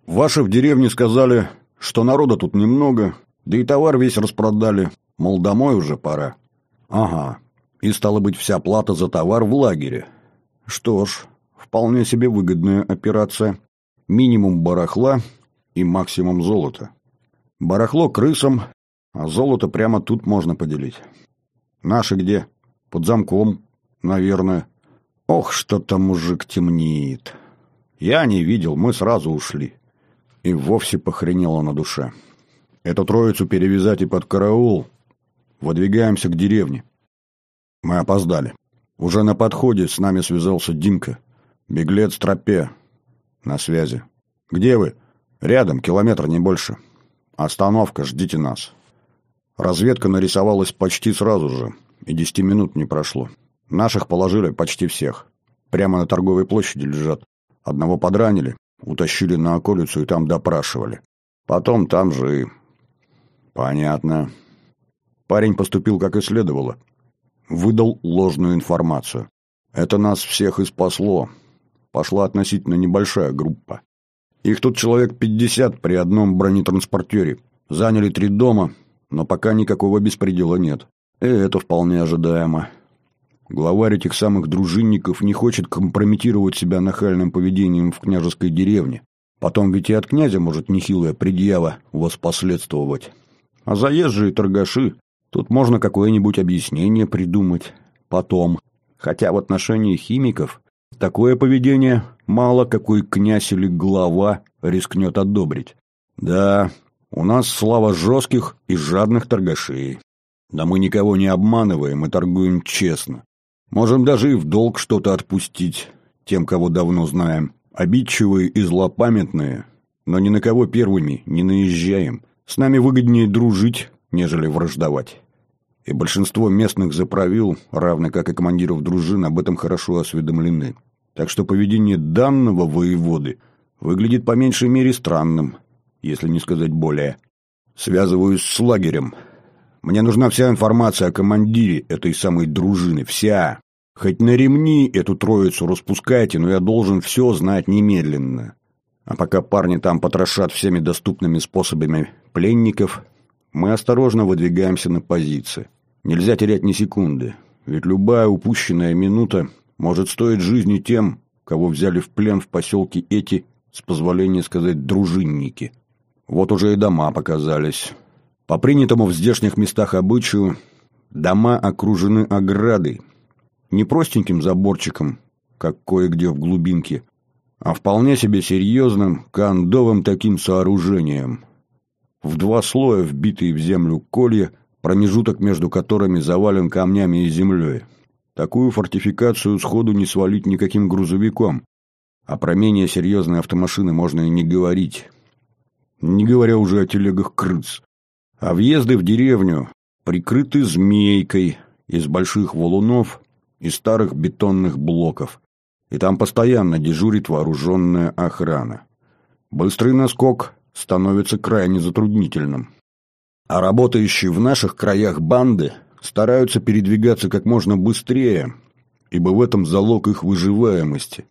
Ваши в деревне сказали, что народа тут немного, да и товар весь распродали, мол, домой уже пора. Ага, и стало быть, вся плата за товар в лагере. Что ж, вполне себе выгодная операция. Минимум барахла и максимум золота. Барахло крысам, а золото прямо тут можно поделить. Наши где? Под замком, наверное. Ох, что-то мужик темнеет. Я не видел, мы сразу ушли. И вовсе похренело на душе. Эту троицу перевязать и под караул. Выдвигаемся к деревне. Мы опоздали. Уже на подходе с нами связался Димка. Беглец Тропе. На связи. Где вы? Рядом, километр, не больше. Остановка, ждите нас. Разведка нарисовалась почти сразу же. И 10 минут не прошло. Наших положили почти всех. Прямо на торговой площади лежат. Одного подранили, утащили на околицу и там допрашивали. Потом там же и... Понятно. Парень поступил как и следовало. Выдал ложную информацию. Это нас всех и спасло. Пошла относительно небольшая группа. Их тут человек 50 при одном бронетранспортере. Заняли 3 дома, но пока никакого беспредела нет. И это вполне ожидаемо. Главарь этих самых дружинников не хочет компрометировать себя нахальным поведением в княжеской деревне. Потом ведь и от князя может нехилая предъява воспоследствовать. А заезжие торгаши, тут можно какое-нибудь объяснение придумать. Потом. Хотя в отношении химиков такое поведение мало какой князь или глава рискнет одобрить. Да, у нас слава жестких и жадных торгашей. Да мы никого не обманываем и торгуем честно. Можем даже и в долг что-то отпустить тем, кого давно знаем. Обидчивые и злопамятные, но ни на кого первыми не наезжаем. С нами выгоднее дружить, нежели враждовать. И большинство местных заправил, равно как и командиров дружин, об этом хорошо осведомлены. Так что поведение данного воеводы выглядит по меньшей мере странным, если не сказать более. Связываюсь с лагерем. Мне нужна вся информация о командире этой самой дружины. Вся. Хоть на ремни эту троицу распускайте, но я должен все знать немедленно. А пока парни там потрошат всеми доступными способами пленников, мы осторожно выдвигаемся на позиции. Нельзя терять ни секунды, ведь любая упущенная минута может стоить жизни тем, кого взяли в плен в поселке эти, с позволения сказать, дружинники. Вот уже и дома показались. По принятому в здешних местах обычаю, дома окружены оградой. Не простеньким заборчиком, как кое-где в глубинке, а вполне себе серьезным кондовым таким сооружением. В 2 слоя вбитые в землю колья, промежуток между которыми завален камнями и землей. Такую фортификацию сходу не свалить никаким грузовиком, а про менее серьезные автомашины можно и не говорить. Не говоря уже о телегах крыс. А въезды в деревню прикрыты змейкой из больших валунов и старых бетонных блоков. И там постоянно дежурит вооруженная охрана. Быстрый наскок становится крайне затруднительным. А работающие в наших краях банды стараются передвигаться как можно быстрее, ибо в этом залог их выживаемости.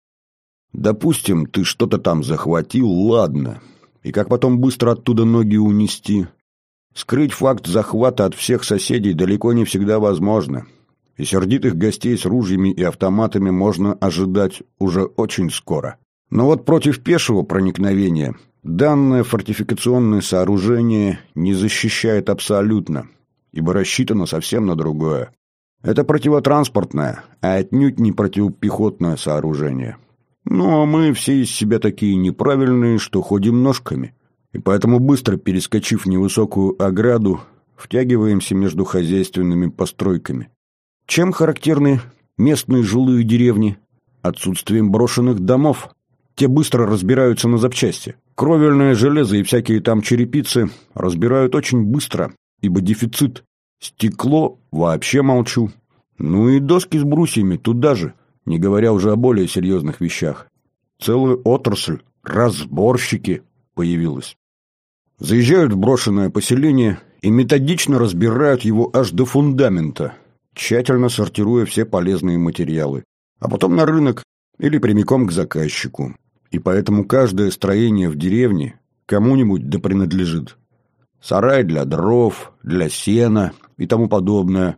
Допустим, ты что-то там захватил, ладно. И как потом быстро оттуда ноги унести? Скрыть факт захвата от всех соседей далеко не всегда возможно. И сердитых гостей с ружьями и автоматами можно ожидать уже очень скоро. Но вот против пешего проникновения данное фортификационное сооружение не защищает абсолютно, ибо рассчитано совсем на другое. Это противотранспортное, а отнюдь не противопехотное сооружение. Ну, а мы все из себя такие неправильные, что ходим ножками. И поэтому, быстро перескочив невысокую ограду, втягиваемся между хозяйственными постройками. Чем характерны местные жилые деревни? Отсутствием брошенных домов. Те быстро разбираются на запчасти. Кровельное железо и всякие там черепицы разбирают очень быстро, ибо дефицит. Стекло вообще молчу. Ну и доски с брусьями туда же, не говоря уже о более серьезных вещах. Целая отрасль, разборщики, появилась. Заезжают в брошенное поселение и методично разбирают его аж до фундамента, тщательно сортируя все полезные материалы. А потом на рынок или прямиком к заказчику. и поэтому каждое строение в деревне кому-нибудь да принадлежит. Сарай для дров, для сена и тому подобное.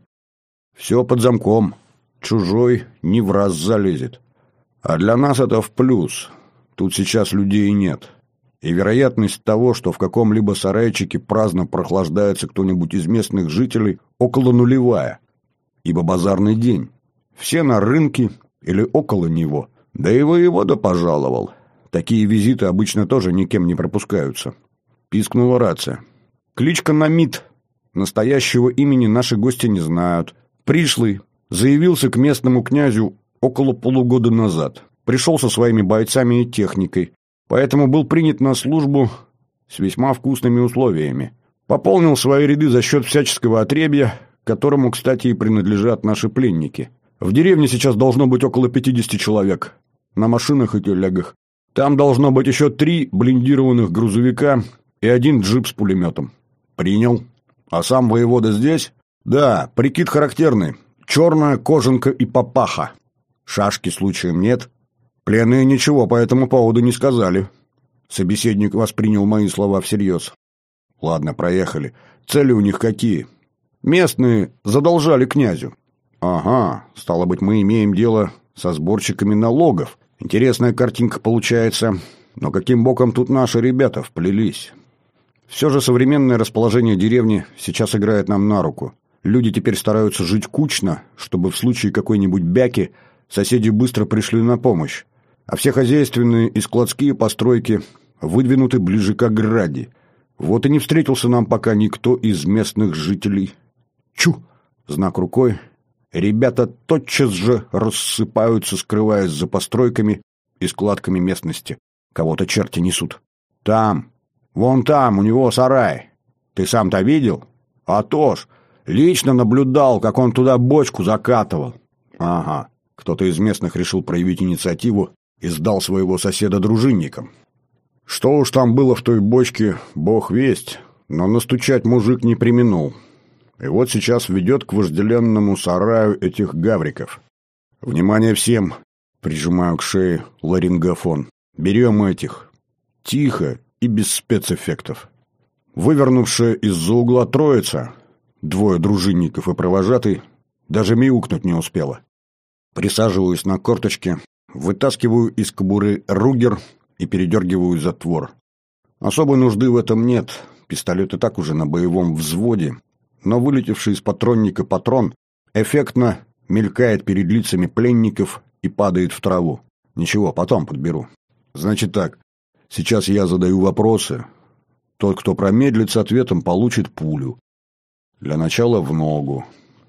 Все под замком, чужой не в раз залезет. А для нас это в плюс, тут сейчас людей нет. И вероятность того, что в каком-либо сарайчике праздно прохлаждается кто-нибудь из местных жителей, около нулевая. Ибо базарный день. Все на рынке или около него. Да и воевода пожаловал. Такие визиты обычно тоже никем не пропускаются. Пискнула рация. Кличка Намид. Настоящего имени наши гости не знают. Пришлый. Заявился к местному князю около полугода назад. Пришел со своими бойцами и техникой. Поэтому был принят на службу с весьма вкусными условиями. Пополнил свои ряды за счет всяческого отребья, которому, кстати, и принадлежат наши пленники. В деревне сейчас должно быть около 50 человек. На машинах и телегах. Там должно быть еще 3 блиндированных грузовика и 1 джип с пулеметом. Принял. А сам воевода здесь? Да, прикид характерный. Черная кожанка и папаха. Шашки случаем нет. Пленные ничего по этому поводу не сказали. Собеседник воспринял мои слова всерьез. Ладно, проехали. Цели у них какие? Местные задолжали князю. Ага, стало быть, мы имеем дело со сборщиками налогов. Интересная картинка получается. Но каким боком тут наши ребята вплелись? Все же современное расположение деревни сейчас играет нам на руку. Люди теперь стараются жить кучно, чтобы в случае какой-нибудь бяки соседи быстро пришли на помощь. А все хозяйственные и складские постройки выдвинуты ближе к ограде. Вот и не встретился нам пока никто из местных жителей. Чу! Знак рукой. Ребята тотчас же рассыпаются, скрываясь за постройками и складками местности. Кого-то черти несут. Там, вон там, у него сарай. Ты сам-то видел? А то ж, лично наблюдал, как он туда бочку закатывал. Ага, кто-то из местных решил проявить инициативу и сдал своего соседа дружинникам. Что уж там было в той бочке, бог весть, но настучать мужик не преминул. И вот сейчас ведет к вожделенному сараю этих гавриков. Внимание всем! Прижимаю к шее ларингофон. Берем этих. Тихо и без спецэффектов. Вывернувшая из-за угла троица, 2 дружинников и провожатый, даже мяукнуть не успела. Присаживаюсь на корточки, вытаскиваю из кобуры ругер и передергиваю затвор. Особой нужды в этом нет, пистолет и так уже на боевом взводе, но вылетевший из патронника патрон эффектно мелькает перед лицами пленников и падает в траву. Ничего, потом подберу. Значит так, сейчас я задаю вопросы. Тот, кто промедлит с ответом, получит пулю. Для начала в ногу.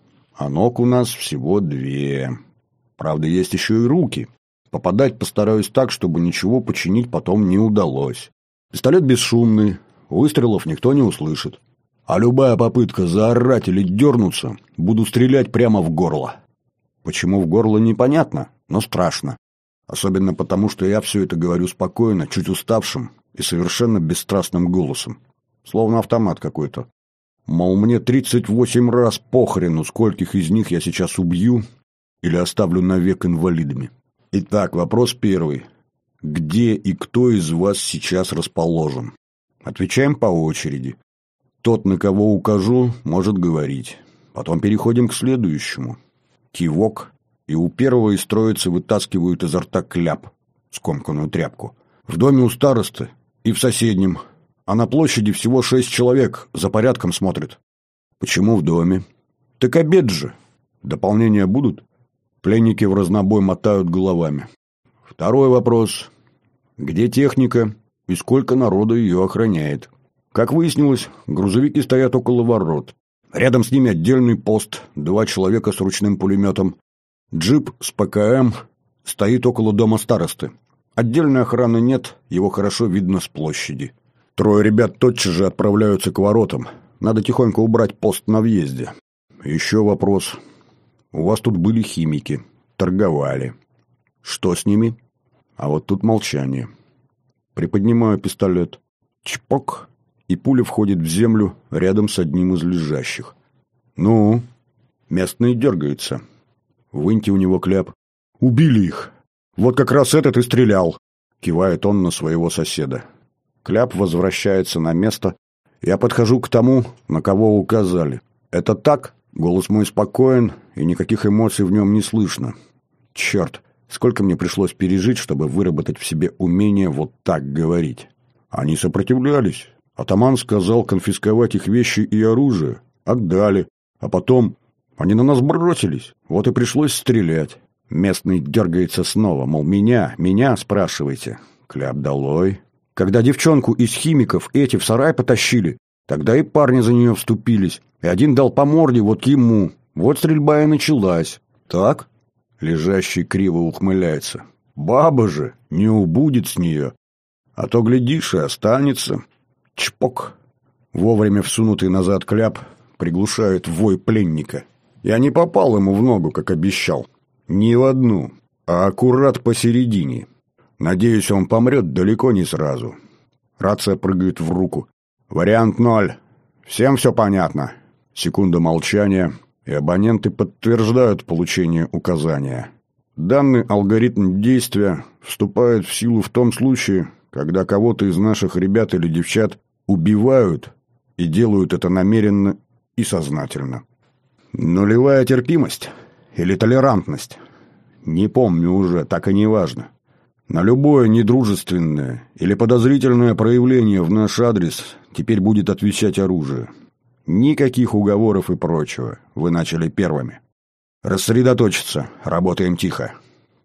А ног у нас всего 2. Правда, есть еще и руки. Попадать постараюсь так, чтобы ничего починить потом не удалось. Пистолет бесшумный, выстрелов никто не услышит. А любая попытка заорать или дернуться, буду стрелять прямо в горло. Почему в горло, непонятно, но страшно. Особенно потому, что я все это говорю спокойно, чуть уставшим и совершенно бесстрастным голосом. Словно автомат какой-то. Мол, мне 38 раз похрену, скольких из них я сейчас убью или оставлю навек инвалидами. Итак, вопрос первый. Где и кто из вас сейчас расположен? Отвечаем по очереди. Тот, на кого укажу, может говорить. Потом переходим к следующему. Кивок, и у первого из троицы вытаскивают изо рта кляп, скомканную тряпку. В доме у старосты и в соседнем, а на площади всего 6 человек, за порядком смотрят. Почему в доме? Так обед же. Дополнения будут? Пленники в разнобой мотают головами. Второй вопрос. Где техника и сколько народу ее охраняет? Как выяснилось, грузовики стоят около ворот. Рядом с ними отдельный пост, 2 человека с ручным пулеметом. Джип с ПКМ стоит около дома старосты. Отдельной охраны нет, его хорошо видно с площади. 3 ребят тотчас же отправляются к воротам. Надо тихонько убрать пост на въезде. Еще вопрос. У вас тут были химики, торговали. Что с ними? А вот тут молчание. Приподнимаю пистолет. Чпок, и пуля входит в землю рядом с одним из лежащих. Ну, местный дергается. Выньте у него кляп. Убили их. Вот как раз этот и стрелял. кивает он на своего соседа. Кляп возвращается на место. Я подхожу к тому, на кого указали. «Это так?» Голос мой спокоен, и никаких эмоций в нем не слышно. Черт, сколько мне пришлось пережить, чтобы выработать в себе умение вот так говорить. Они сопротивлялись. Атаман сказал конфисковать их вещи и оружие. Отдали. А потом они на нас бросились. Вот и пришлось стрелять. Местный дергается снова, мол, меня спрашиваете. Кляп долой. Когда девчонку из химиков эти в сарай потащили, тогда и парни за нее вступились. И один дал по морде вот ему. Вот стрельба и началась. Так? Лежащий криво ухмыляется. Баба же, не убудет с нее. А то, глядишь, и останется. Чпок. Вовремя всунутый назад кляп приглушает вой пленника. Я не попал ему в ногу, как обещал. Не в одну, а аккурат посередине. Надеюсь, он помрет далеко не сразу. Рация прыгает в руку. Вариант 0. Всем все понятно. Секунда молчания, и абоненты подтверждают получение указания. Данный алгоритм действия вступает в силу в том случае, когда кого-то из наших ребят или девчат убивают и делают это намеренно и сознательно. Нулевая терпимость или толерантность? Не помню уже, так и не важно. На любое недружественное или подозрительное проявление в наш адрес теперь будет отвечать оружие. Никаких уговоров и прочего. Вы начали первыми. Рассредоточиться. Работаем тихо.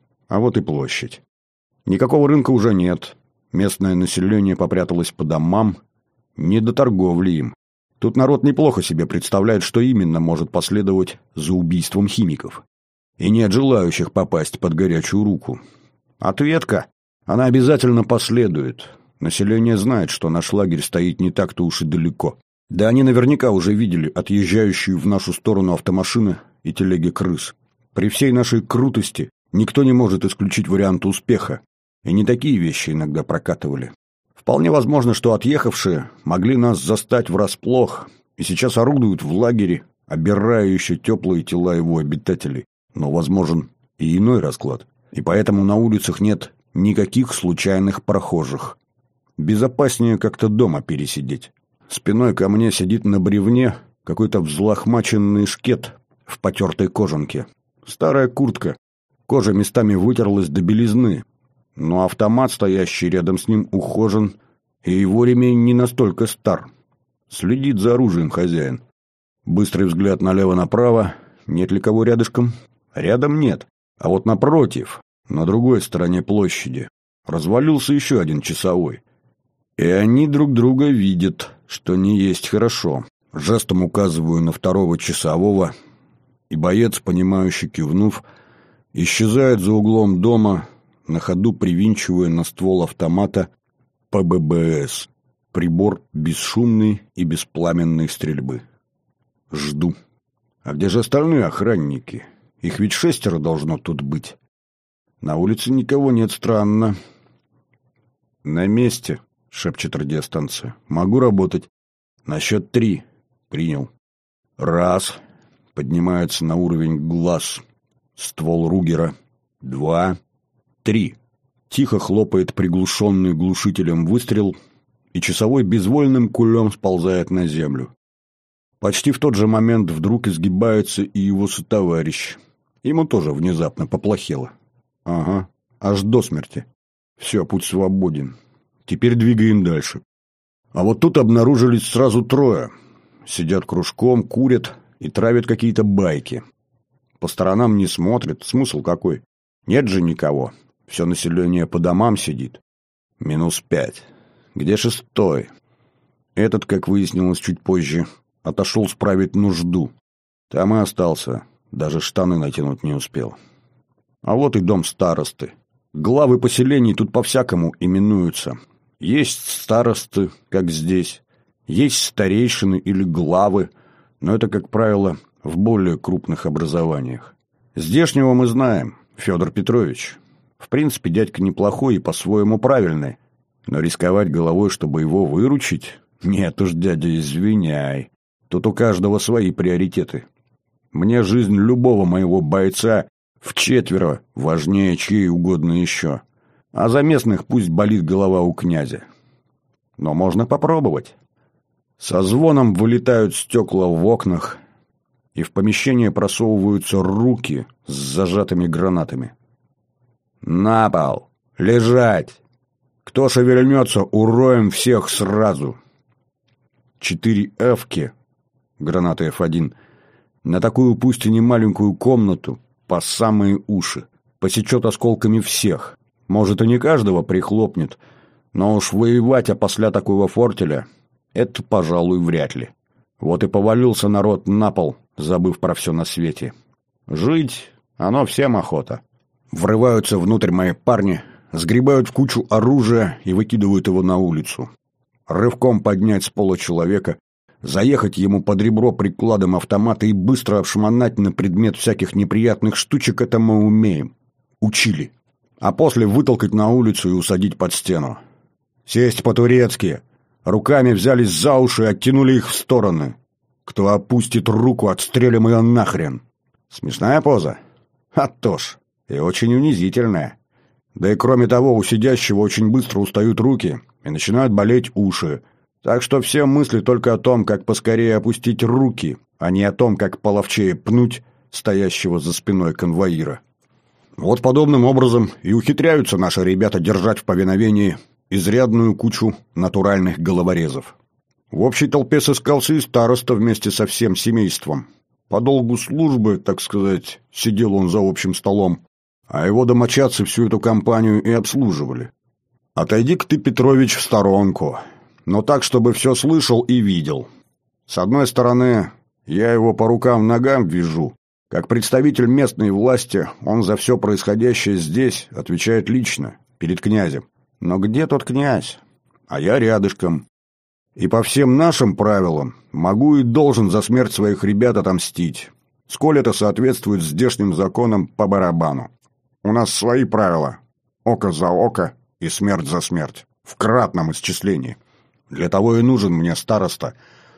А вот и площадь. Никакого рынка уже нет. Местное население попряталось по домам. Не до торговли им. Тут народ неплохо себе представляет, что именно может последовать за убийством химиков. И нет желающих попасть под горячую руку. Ответка. Она обязательно последует. Население знает, что наш лагерь стоит не так-то уж и далеко. Да они наверняка уже видели отъезжающую в нашу сторону автомашины и телеги крыс. При всей нашей крутости никто не может исключить вариант успеха. И не такие вещи иногда прокатывали. Вполне возможно, что отъехавшие могли нас застать врасплох и сейчас орудуют в лагере, обирая еще теплые тела его обитателей. Но возможен и иной расклад. И поэтому на улицах нет никаких случайных прохожих. Безопаснее как-то дома пересидеть. Спиной ко мне сидит на бревне какой-то взлохмаченный шкет в потертой кожанке. Старая куртка. Кожа местами вытерлась до белизны. Но автомат, стоящий рядом с ним, ухожен, и его ремень не настолько стар. Следит за оружием хозяин. Быстрый взгляд налево-направо. Нет ли кого рядышком? Рядом нет. А вот напротив, на другой стороне площади, развалился еще один часовой. И они друг друга видят, что не есть хорошо. Жестом указываю на второго часового, и боец, понимающе кивнув, исчезает за углом дома, на ходу привинчивая на ствол автомата ПББС. Прибор бесшумной и беспламенной стрельбы. Жду. А где же остальные охранники? Их ведь 6 должно тут быть. На улице никого нет, странно. На месте. — шепчет радиостанция. «Могу работать. На счет 3. Принял. 1. Поднимается на уровень глаз. Ствол Ругера. 2. 3. Тихо хлопает приглушенный глушителем выстрел, и часовой безвольным кулем сползает на землю. Почти в тот же момент вдруг изгибается и его сотоварищ. Ему тоже внезапно поплохело. Ага, аж до смерти. Все, путь свободен. Теперь двигаем дальше. А вот тут обнаружились сразу 3. Сидят кружком, курят и травят какие-то байки. По сторонам не смотрят. Смысл какой? Нет же никого. Все население по домам сидит. -5. Где 6? Этот, как выяснилось чуть позже, отошел справить нужду. Там и остался. Даже штаны натянуть не успел. А вот и дом старосты. Главы поселений тут по-всякому именуются. Есть старосты, как здесь, есть старейшины или главы, но это, как правило, в более крупных образованиях. Здешнего мы знаем, Федор Петрович. В принципе, дядька неплохой и по-своему правильный, но рисковать головой, чтобы его выручить? Нет уж, дядя, извиняй. Тут у каждого свои приоритеты. Мне жизнь любого моего бойца вчетверо важнее чьей угодно еще. А за местных пусть болит голова у князя. Но можно попробовать. Со звоном вылетают стекла в окнах, и в помещение просовываются руки с зажатыми гранатами. «На пол! Лежать! Кто шевельнется, уроем всех сразу!» 4 эвки, гранаты F1, на такую пусть и не маленькую комнату, по самые уши, посечет осколками всех. Может, и не каждого прихлопнет, но уж воевать опосля такого фортеля — это, пожалуй, вряд ли. Вот и повалился народ на пол, забыв про все на свете. Жить — оно всем охота. Врываются внутрь мои парни, сгребают в кучу оружия и выкидывают его на улицу. Рывком поднять с пола человека, заехать ему под ребро прикладом автомата и быстро обшмонать на предмет всяких неприятных штучек — это мы умеем. Учили. А после вытолкать на улицу и усадить под стену. Сесть по-турецки. Руками взялись за уши и оттянули их в стороны. Кто опустит руку, отстрелим ее нахрен. Смешная поза? А то ж. И очень унизительная. Да и кроме того, у сидящего очень быстро устают руки и начинают болеть уши. Так что все мысли только о том, как поскорее опустить руки, а не о том, как половчее пнуть стоящего за спиной конвоира. Вот подобным образом и ухитряются наши ребята держать в повиновении изрядную кучу натуральных головорезов. В общей толпе сыскался и староста вместе со всем семейством. По долгу службы, так сказать, сидел он за общим столом, а его домочадцы всю эту компанию и обслуживали. «Отойди-ка ты, Петрович, в сторонку, но так, чтобы все слышал и видел. С одной стороны, я его по рукам-ногам вижу. Как представитель местной власти, он за все происходящее здесь отвечает лично, перед князем. Но где тот князь? А я рядышком. И по всем нашим правилам могу и должен за смерть своих ребят отомстить. Сколь это соответствует здешним законам, по барабану. У нас свои правила. Око за око и смерть за смерть. В кратном исчислении. Для того и нужен мне староста,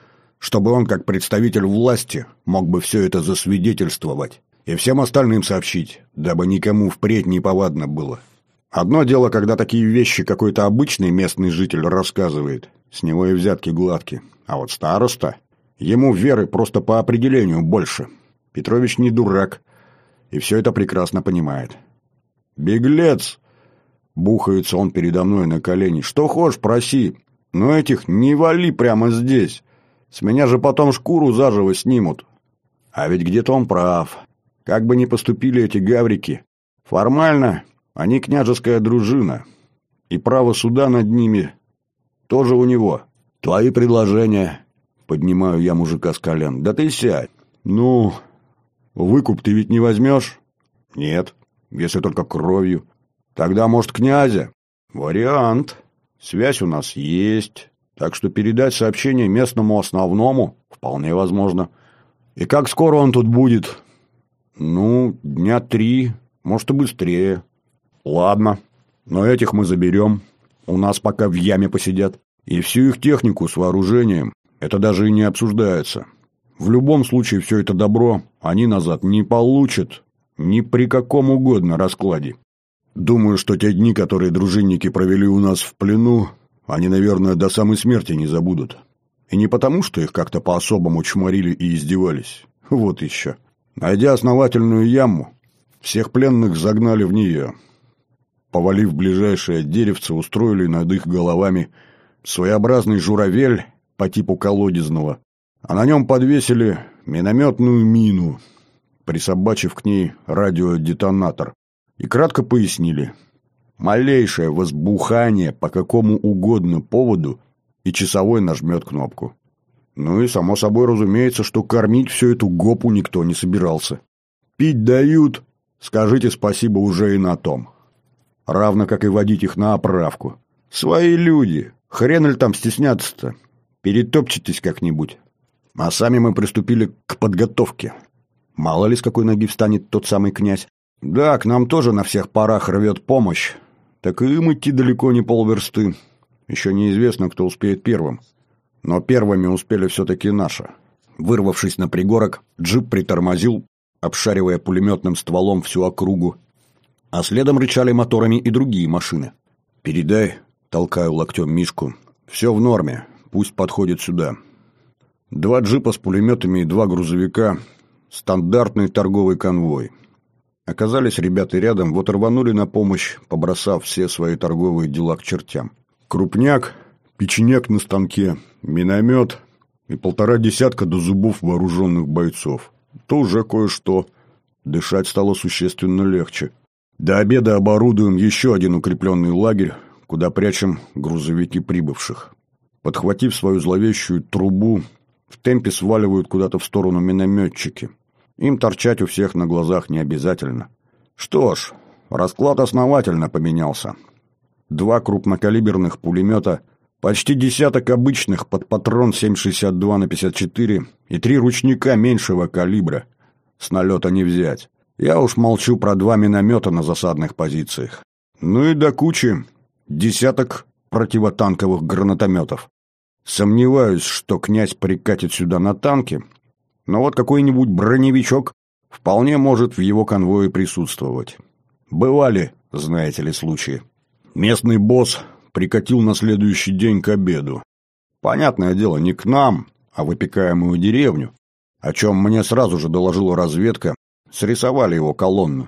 чтобы он, как представитель власти, мог бы все это засвидетельствовать и всем остальным сообщить, дабы никому впредь не повадно было. Одно дело, когда такие вещи какой-то обычный местный житель рассказывает, с него и взятки гладки. А вот староста, ему веры просто по определению больше. Петрович не дурак, и все это прекрасно понимает. «Беглец!» — бухается он передо мной на колени. «Что хочешь, проси, но этих не вали прямо здесь. С меня же потом шкуру заживо снимут». А ведь где-то он прав. Как бы ни поступили эти гаврики, формально они княжеская дружина, и право суда над ними тоже у него. «Твои предложения», — поднимаю я мужика с колен. «Да ты сядь». «Ну, выкуп ты ведь не возьмешь?» «Нет, если только кровью». «Тогда, может, князя?» «Вариант. Связь у нас есть, так что передать сообщение местному основному вполне возможно». «И как скоро он тут будет?» «Ну, 3 дня, может, и быстрее». «Ладно, но этих мы заберем. У нас пока в яме посидят. И всю их технику с вооружением. Это даже и не обсуждается. В любом случае все это добро они назад не получат ни при каком угодно раскладе. Думаю, что те дни, которые дружинники провели у нас в плену, они, наверное, до самой смерти не забудут. И не потому, что их как-то по-особому чморили и издевались. Вот еще. Найдя основательную яму, всех пленных загнали в нее. Повалив ближайшее деревце, устроили над их головами своеобразный журавель по типу колодезного, а на нем подвесили минометную мину, присобачив к ней радиодетонатор, и кратко пояснили: малейшее возбухание по какому угодно поводу, и часовой нажмет кнопку. Ну и само собой разумеется, что кормить всю эту гопу никто не собирался. Пить дают, скажите спасибо уже и на том. Равно как и водить их на оправку. Свои люди, хрен ли там стесняться-то? Перетопчетесь как-нибудь. А сами мы приступили к подготовке. Мало ли с какой ноги встанет тот самый князь. Да, к нам тоже на всех парах рвет помощь. Так и им идти далеко не полверсты. Еще неизвестно, кто успеет первым. Но первыми успели все-таки наши. Вырвавшись на пригорок, джип притормозил, обшаривая пулеметным стволом всю округу. а следом рычали моторами и другие машины. «Передай», — толкаю локтем Мишку, — «все в норме, пусть подходит сюда». 2 джипа с пулеметами и 2 грузовика — стандартный торговый конвой. Оказались ребята рядом, вот рванули на помощь, побросав все свои торговые дела к чертям. Крупняк, печенек на станке, миномет и 1,5 десятка до зубов вооруженных бойцов. То уже кое-что. Дышать стало существенно легче. До обеда оборудуем еще один укрепленный лагерь, куда прячем грузовики прибывших. Подхватив свою зловещую трубу, в темпе сваливают куда-то в сторону минометчики. Им торчать у всех на глазах не обязательно. Что ж, расклад основательно поменялся. 2 крупнокалиберных пулемета, почти десяток обычных под патрон 7,62 на 54 и 3 ручника меньшего калибра. С налета не взять. Я уж молчу про 2 миномета на засадных позициях. Ну и до кучи десяток противотанковых гранатометов. Сомневаюсь, что князь прикатит сюда на танке, но вот какой-нибудь броневичок вполне может в его конвое присутствовать. Бывали, знаете ли, случаи. Местный босс прикатил на следующий день к обеду. Понятное дело, не к нам, а в опекаемую деревню, о чем мне сразу же доложила разведка. Срисовали его колонну.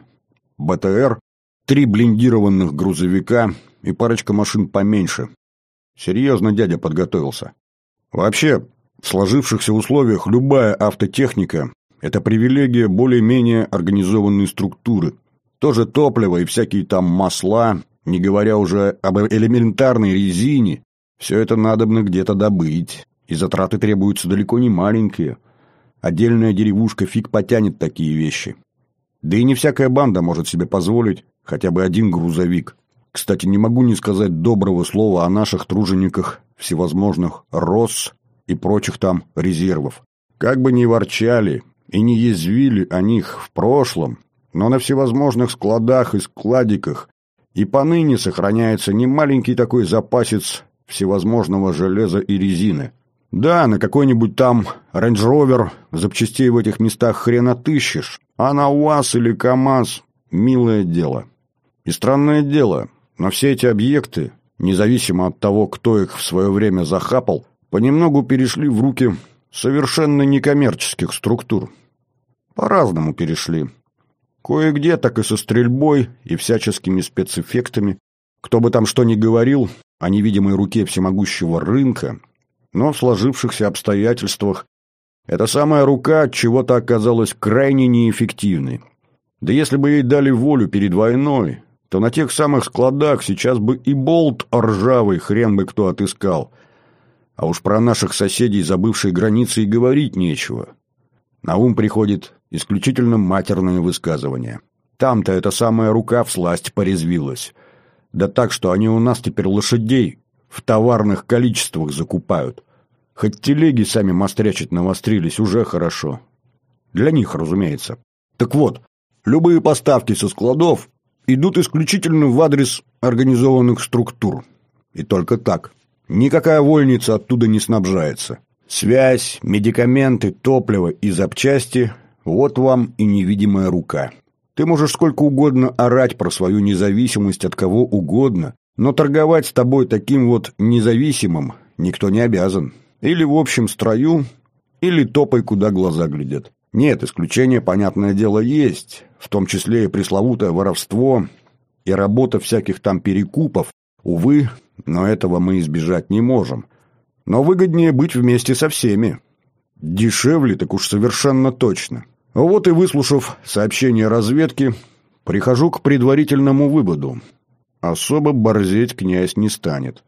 БТР, 3 блиндированных грузовика и парочка машин поменьше. Серьезно дядя подготовился. Вообще, в сложившихся условиях любая автотехника – это привилегия более-менее организованной структуры. Тоже топливо и всякие там масла, не говоря уже об элементарной резине, все это надобно где-то добыть, и затраты требуются далеко не маленькие. Отдельная деревушка фиг потянет такие вещи. Да и не всякая банда может себе позволить хотя бы 1 грузовик. Кстати, не могу не сказать доброго слова о наших тружениках всевозможных РОС и прочих там резервов. Как бы ни ворчали и не язвили о них в прошлом, но на всевозможных складах и складиках и поныне сохраняется немаленький такой запасец всевозможного железа и резины. Да, на какой-нибудь там рейндж-ровер запчастей в этих местах хрен отыщешь, а на УАЗ или КАМАЗ – милое дело. И странное дело, но все эти объекты, независимо от того, кто их в свое время захапал, понемногу перешли в руки совершенно некоммерческих структур. По-разному перешли. Кое-где так и со стрельбой и всяческими спецэффектами. Кто бы там что ни говорил о невидимой руке всемогущего рынка, но в сложившихся обстоятельствах эта самая рука от чего-то оказалась крайне неэффективной. Да если бы ей дали волю перед войной, то на тех самых складах сейчас бы и болт ржавый хрен бы кто отыскал. А уж про наших соседей за бывшей границей и говорить нечего. На ум приходит исключительно матерное высказывание. Там-то эта самая рука всласть порезвилась. Да так, что они у нас теперь лошадей в товарных количествах закупают. Хоть телеги сами мострячить навострились, уже хорошо. Для них, разумеется. Так вот, любые поставки со складов идут исключительно в адрес организованных структур. И только так. Никакая вольница оттуда не снабжается. Связь, медикаменты, топливо и запчасти – вот вам и невидимая рука. Ты можешь сколько угодно орать про свою независимость от кого угодно, но торговать с тобой таким вот независимым никто не обязан. Или в общем строю, или топай, куда глаза глядят. Нет, исключения, понятное дело, есть, в том числе и пресловутое воровство и работа всяких там перекупов. Увы, но этого мы избежать не можем. Но выгоднее быть вместе со всеми. Дешевле так уж совершенно точно. Вот и выслушав сообщение разведки, прихожу к предварительному выводу. Особо борзеть князь не станет.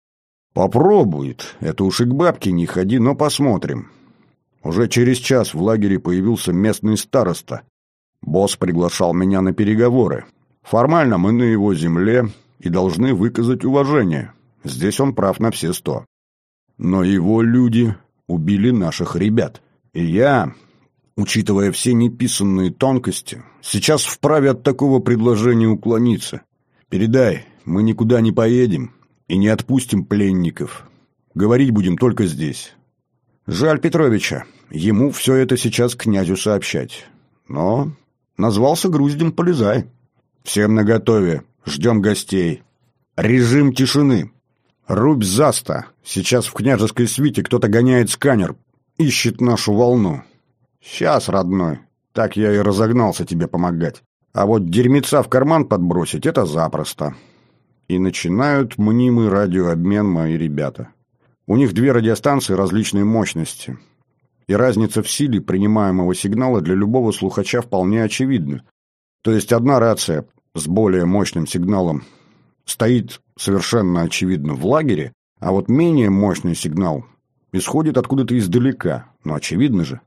Попробует, это уж и к бабке не ходи, но посмотрим. Уже через час в лагере появился местный староста. Босс приглашал меня на переговоры. Формально мы на его земле и должны выказать уважение. Здесь он прав на все 100. Но его люди убили наших ребят. И я, учитывая все неписанные тонкости, сейчас вправе от такого предложения уклониться. Передай, мы никуда не поедем и не отпустим пленников. Говорить будем только здесь. Жаль Петровича, ему все это сейчас князю сообщать. Но назвался груздем, полезай. Всем наготове. Ждем гостей. Режим тишины. Рубь заста. Сейчас в княжеской свите кто-то гоняет сканер. Ищет нашу волну. Сейчас, родной. Так я и разогнался тебе помогать. А вот дерьмеца в карман подбросить — это запросто. И начинают мнимый радиообмен мои ребята. У них 2 радиостанции различной мощности. И разница в силе принимаемого сигнала для любого слухача вполне очевидна. То есть одна рация с более мощным сигналом стоит совершенно очевидно в лагере, а вот менее мощный сигнал исходит откуда-то издалека. Но очевидно же.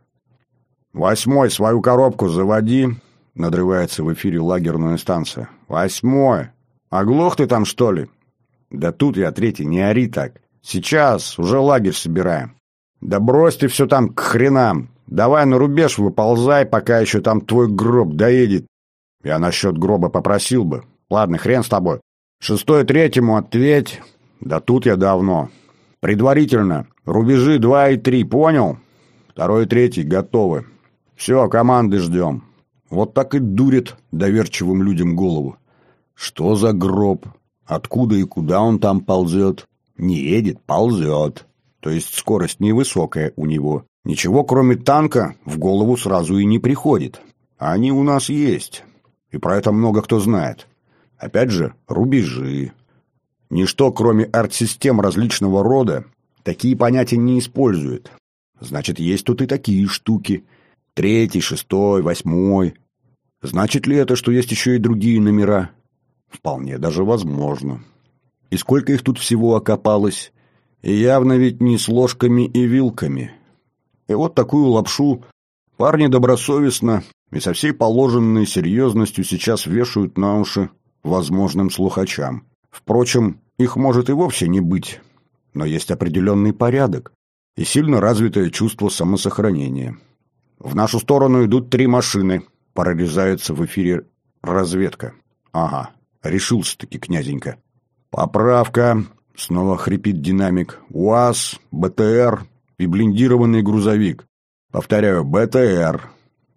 «8-й, свою коробку заводи», — надрывается в эфире лагерная станция. «8-й! Оглох ты там, что ли?» «Да тут я, 3-й, не ори так. Сейчас, уже лагерь собираем». «Да брось ты все там к хренам. Давай на рубеж выползай, пока еще там твой гроб доедет». «Я насчет гроба попросил бы. Ладно, хрен с тобой. 6-й 3-му ответь». «Да тут я давно. Предварительно. Рубежи 2 и 3, понял? 2-й и 3-й готовы. Все, команды ждем». Вот так и дурит доверчивым людям голову. Что за гроб? Откуда и куда он там ползет? Не едет, ползет. То есть скорость невысокая у него. Ничего, кроме танка, в голову сразу и не приходит. А они у нас есть. И про это много кто знает. Опять же, рубежи. Ничто, кроме артсистем различного рода, такие понятия не использует. Значит, есть тут и такие штуки. 3-й, 6-й, 8-й. Значит ли это, что есть еще и другие номера? Вполне даже возможно. И сколько их тут всего окопалось? И явно ведь не с ложками и вилками. И вот такую лапшу парни добросовестно и со всей положенной серьезностью сейчас вешают на уши возможным слухачам. Впрочем, их может и вовсе не быть. Но есть определенный порядок и сильно развитое чувство самосохранения. В нашу сторону идут 3 машины. Прорезается в эфире разведка. Ага, решился-таки князенька. «Поправка!» — снова хрипит динамик. «УАЗ, БТР и блиндированный грузовик. Повторяю, БТР.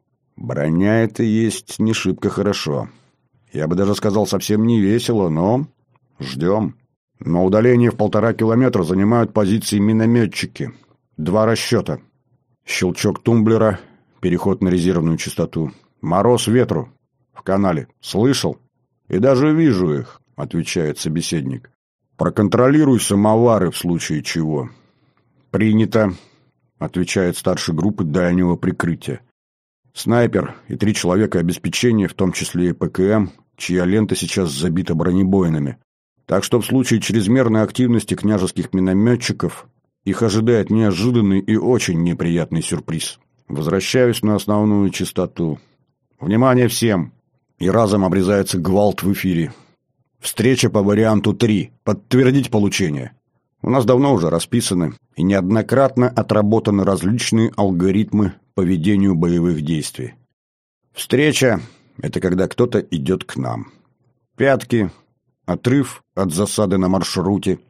Броня это есть не шибко хорошо. Я бы даже сказал, совсем не весело, но ждем». На удалении в 1,5 километра занимают позиции минометчики. 2 расчета. Щелчок тумблера, переход на резервную частоту. «Мороз ветру. В канале. Слышал? И даже вижу их», — отвечает собеседник. «Проконтролируй самовары в случае чего». «Принято», — отвечает старший группы дальнего прикрытия. Снайпер и 3 человека обеспечения, в том числе и ПКМ, чья лента сейчас забита бронебойными. Так что в случае чрезмерной активности княжеских минометчиков их ожидает неожиданный и очень неприятный сюрприз. Возвращаюсь на основную частоту. «Внимание всем!» И разом обрезается гвалт в эфире. «Встреча по варианту 3. Подтвердить получение». У нас давно уже расписаны и неоднократно отработаны различные алгоритмы по ведению боевых действий. Встреча — это когда кто-то идет к нам. Пятки — отрыв от засады на маршруте.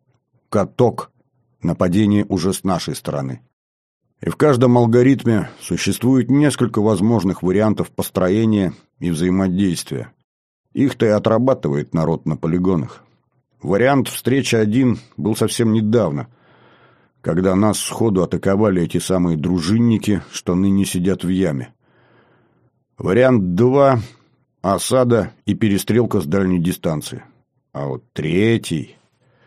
Каток — нападение уже с нашей стороны. И в каждом алгоритме существует несколько возможных вариантов построения и взаимодействия. Их-то и отрабатывает народ на полигонах. Вариант встречи 1 был совсем недавно, когда нас сходу атаковали эти самые дружинники, что ныне сидят в яме. Вариант 2 — осада и перестрелка с дальней дистанции. А вот 3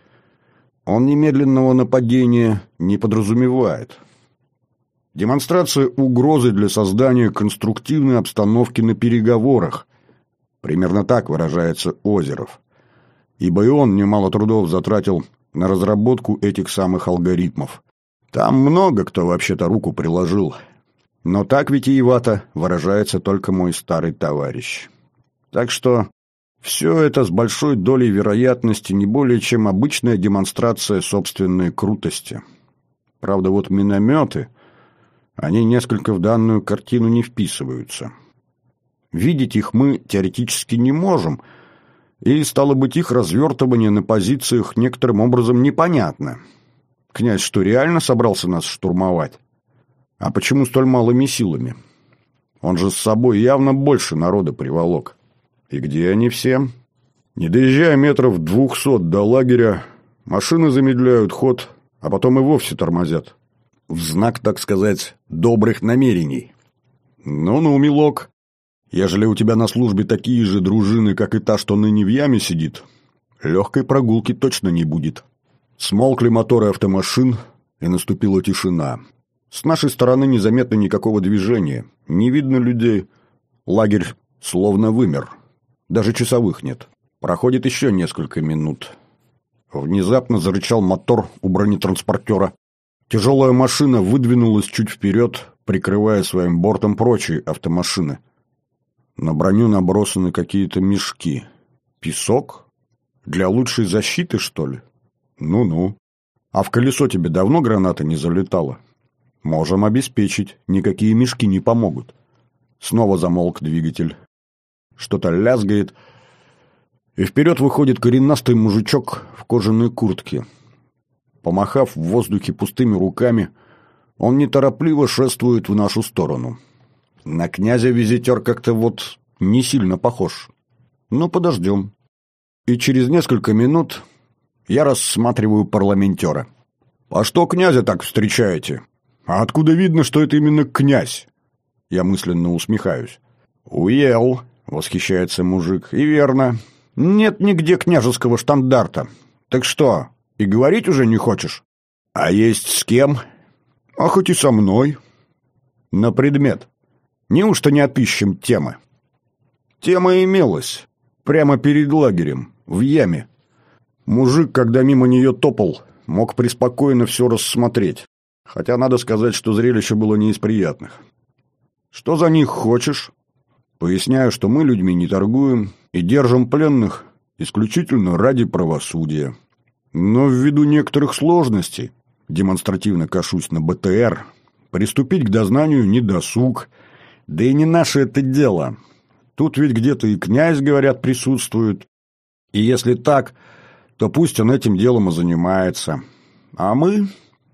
он немедленного нападения не подразумевает. Демонстрация угрозы для создания конструктивной обстановки на переговорах. Примерно так выражается Озеров. Ибо и он немало трудов затратил на разработку этих самых алгоритмов. Там много кто вообще-то руку приложил. Но так витиевато выражается только мой старый товарищ. Так что все это с большой долей вероятности не более чем обычная демонстрация собственной крутости. Правда, вот минометы... они несколько в данную картину не вписываются. Видеть их мы теоретически не можем, и, стало быть, их развертывание на позициях некоторым образом непонятно. Князь что, реально собрался нас штурмовать? А почему столь малыми силами? Он же с собой явно больше народа приволок. И где они все? Не доезжая метров 200 до лагеря, машины замедляют ход, а потом и вовсе тормозят. В знак, так сказать, добрых намерений. Ну-ну, милок, ежели у тебя на службе такие же дружины, как и та, что ныне в яме сидит, легкой прогулки точно не будет. Смолкли моторы автомашин, и наступила тишина. С нашей стороны незаметно никакого движения, не видно людей. Лагерь словно вымер. Даже часовых нет. Проходит еще несколько минут. Внезапно зарычал мотор у бронетранспортера. Тяжелая машина выдвинулась чуть вперед, прикрывая своим бортом прочие автомашины. На броню набросаны какие-то мешки. Песок? Для лучшей защиты, что ли? Ну-ну. А в колесо тебе давно граната не залетала? Можем обеспечить, никакие мешки не помогут. Снова замолк двигатель. Что-то лязгает, и вперед выходит коренастый мужичок в кожаной куртке. Помахав в воздухе пустыми руками, он неторопливо шествует в нашу сторону. На князя визитер как-то вот не сильно похож. Но подождем. И через несколько минут я рассматриваю парламентера. «А что князя так встречаете? А откуда видно, что это именно князь?» Я мысленно усмехаюсь. «Уел», — восхищается мужик, — «и верно. Нет нигде княжеского штандарта. Так что, и говорить уже не хочешь? А есть с кем? А хоть и со мной. На предмет. Неужто не отыщем темы?» Тема имелась. Прямо перед лагерем, в яме. Мужик, когда мимо нее топал, мог преспокойно все рассмотреть. Хотя надо сказать, что зрелище было не из приятных. «Что за них хочешь?» Поясняю, что мы людьми не торгуем и держим пленных исключительно ради правосудия. Но ввиду некоторых сложностей, демонстративно кашусь на БТР, приступить к дознанию не досуг. Да и не наше это дело. Тут ведь где-то и князь, говорят, присутствует. И если так, то пусть он этим делом и занимается. А мы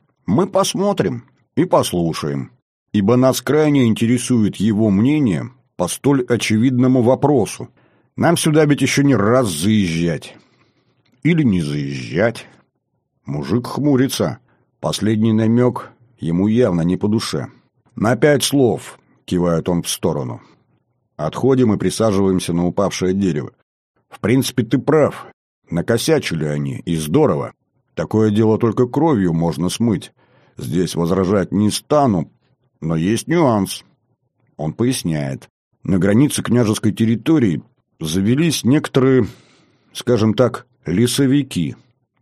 посмотрим и послушаем. Ибо нас крайне интересует его мнение по столь очевидному вопросу. Нам сюда ведь еще не раз заезжать. Или не заезжать. Мужик хмурится. Последний намек ему явно не по душе. «На 5 слов», — кивает он в сторону. Отходим и присаживаемся на упавшее дерево. «В принципе, ты прав. Накосячили они, и здорово. Такое дело только кровью можно смыть. Здесь возражать не стану, но есть нюанс». Он поясняет. На границе княжеской территории завелись некоторые, скажем так, лесовики.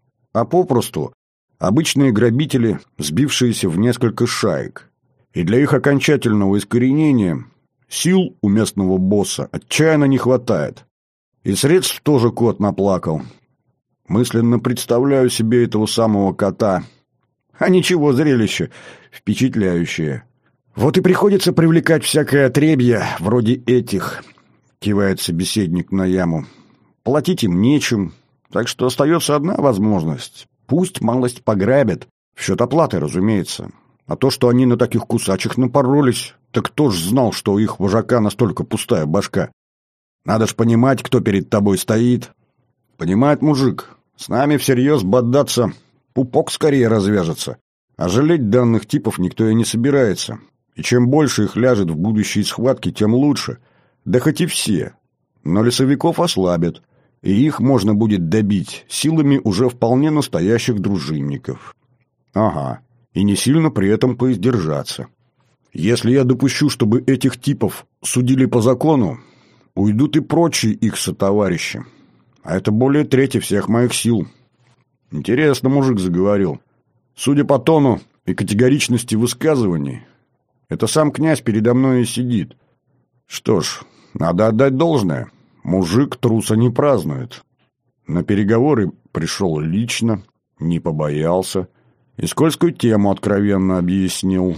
А попросту обычные грабители, сбившиеся в несколько шаек. И для их окончательного искоренения сил у местного босса отчаянно не хватает. И средств тоже кот наплакал. Мысленно представляю себе этого самого кота. А ничего, зрелище впечатляющее. «Вот и приходится привлекать всякое отребье, вроде этих», — кивает собеседник на яму. «Платить им нечем, так что остается одна возможность. Пусть малость пограбят, в счет оплаты, разумеется. А то, что они на таких кусачих напоролись, так кто ж знал, что у их вожака настолько пустая башка? Надо ж понимать, кто перед тобой стоит». Понимает мужик, с нами всерьез бодаться, пупок скорее развяжется. А жалеть данных типов никто и не собирается. И чем больше их ляжет в будущей схватке, тем лучше. Да хоть и все. Но лесовиков ослабят, и их можно будет добить силами уже вполне настоящих дружинников. Ага, и не сильно при этом поиздержаться. Если я допущу, чтобы этих типов судили по закону, уйдут и прочие их сотоварищи. А это более трети всех моих сил. Интересно мужик заговорил. Судя по тону и категоричности высказываний, это сам князь передо мной и сидит. Что ж, надо отдать должное. Мужик труса не празднует. На переговоры пришел лично, не побоялся. И скользкую тему откровенно объяснил.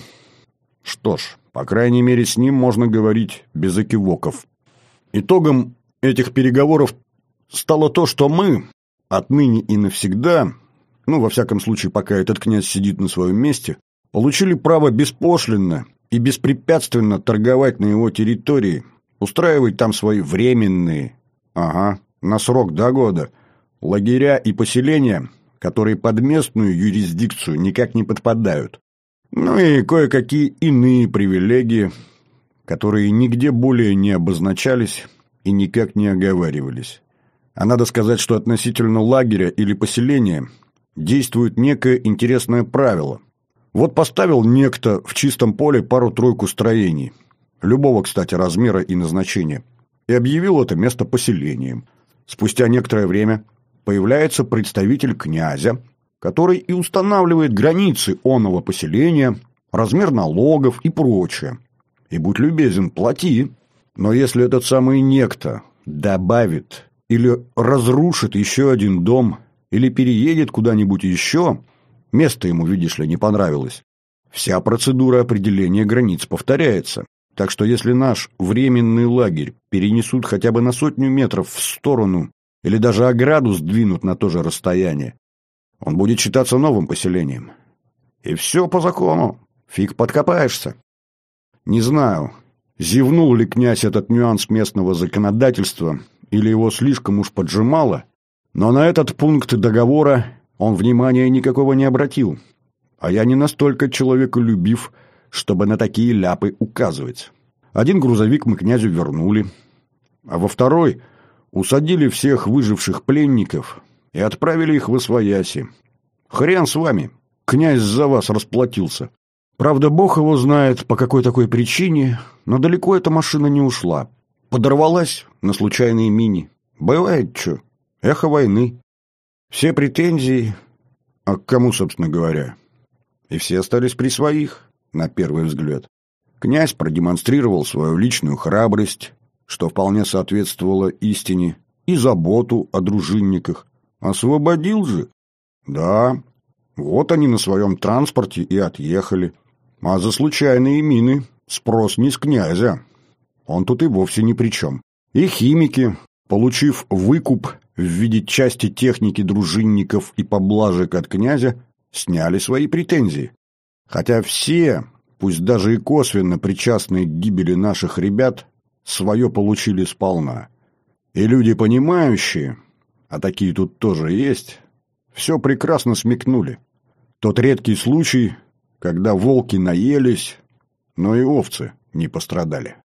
Что ж, по крайней мере, с ним можно говорить без экивоков. Итогом этих переговоров стало то, что мы отныне и навсегда, во всяком случае, пока этот князь сидит на своем месте, получили право беспошлинно и беспрепятственно торговать на его территории, устраивать там свои временные Ага, на срок до года. Лагеря и поселения, которые под местную юрисдикцию никак не подпадают. Ну и кое-какие иные привилегии, которые нигде более не обозначались и никак не оговаривались. А надо сказать, что относительно лагеря или поселения действует некое интересное правило. Вот поставил некто в чистом поле пару-тройку строений, любого, кстати, размера и назначения, и объявил это место поселением. Спустя некоторое время появляется представитель князя, который и устанавливает границы оного поселения, размер налогов и прочее. И будь любезен, плати. Но если этот самый некто добавит или разрушит еще один дом, или переедет куда-нибудь еще, место ему, видишь ли, не понравилось, вся процедура определения границ повторяется. Так что если наш временный лагерь перенесут хотя бы на 100 метров в сторону или даже ограду сдвинут на то же расстояние, он будет считаться новым поселением. И все по закону. Фиг подкопаешься. Не знаю, зевнул ли князь этот нюанс местного законодательства или его слишком уж поджимало, но на этот пункт договора он внимания никакого не обратил. А я не настолько человеколюбив, чтобы на такие ляпы указывать. Один грузовик мы князю вернули, а во второй усадили всех выживших пленников и отправили их в освояси. Хрен с вами, князь за вас расплатился. Правда, бог его знает, по какой такой причине, но далеко эта машина не ушла. Подорвалась на случайные мини. Бывает что, эхо войны. Все претензии, а к кому, собственно говоря? И все остались при своих, на первый взгляд. Князь продемонстрировал свою личную храбрость, что вполне соответствовало истине, и заботу о дружинниках. Освободил же. Да, вот они на своем транспорте и отъехали. А за случайные мины спрос не с князя. Он тут и вовсе ни при чем. И химики, получив выкуп в виде части техники дружинников и поблажек от князя, сняли свои претензии. Хотя все, пусть даже и косвенно причастные к гибели наших ребят, свое получили сполна. И люди понимающие, а такие тут тоже есть, все прекрасно смекнули. Тот редкий случай, когда волки наелись, но и овцы не пострадали.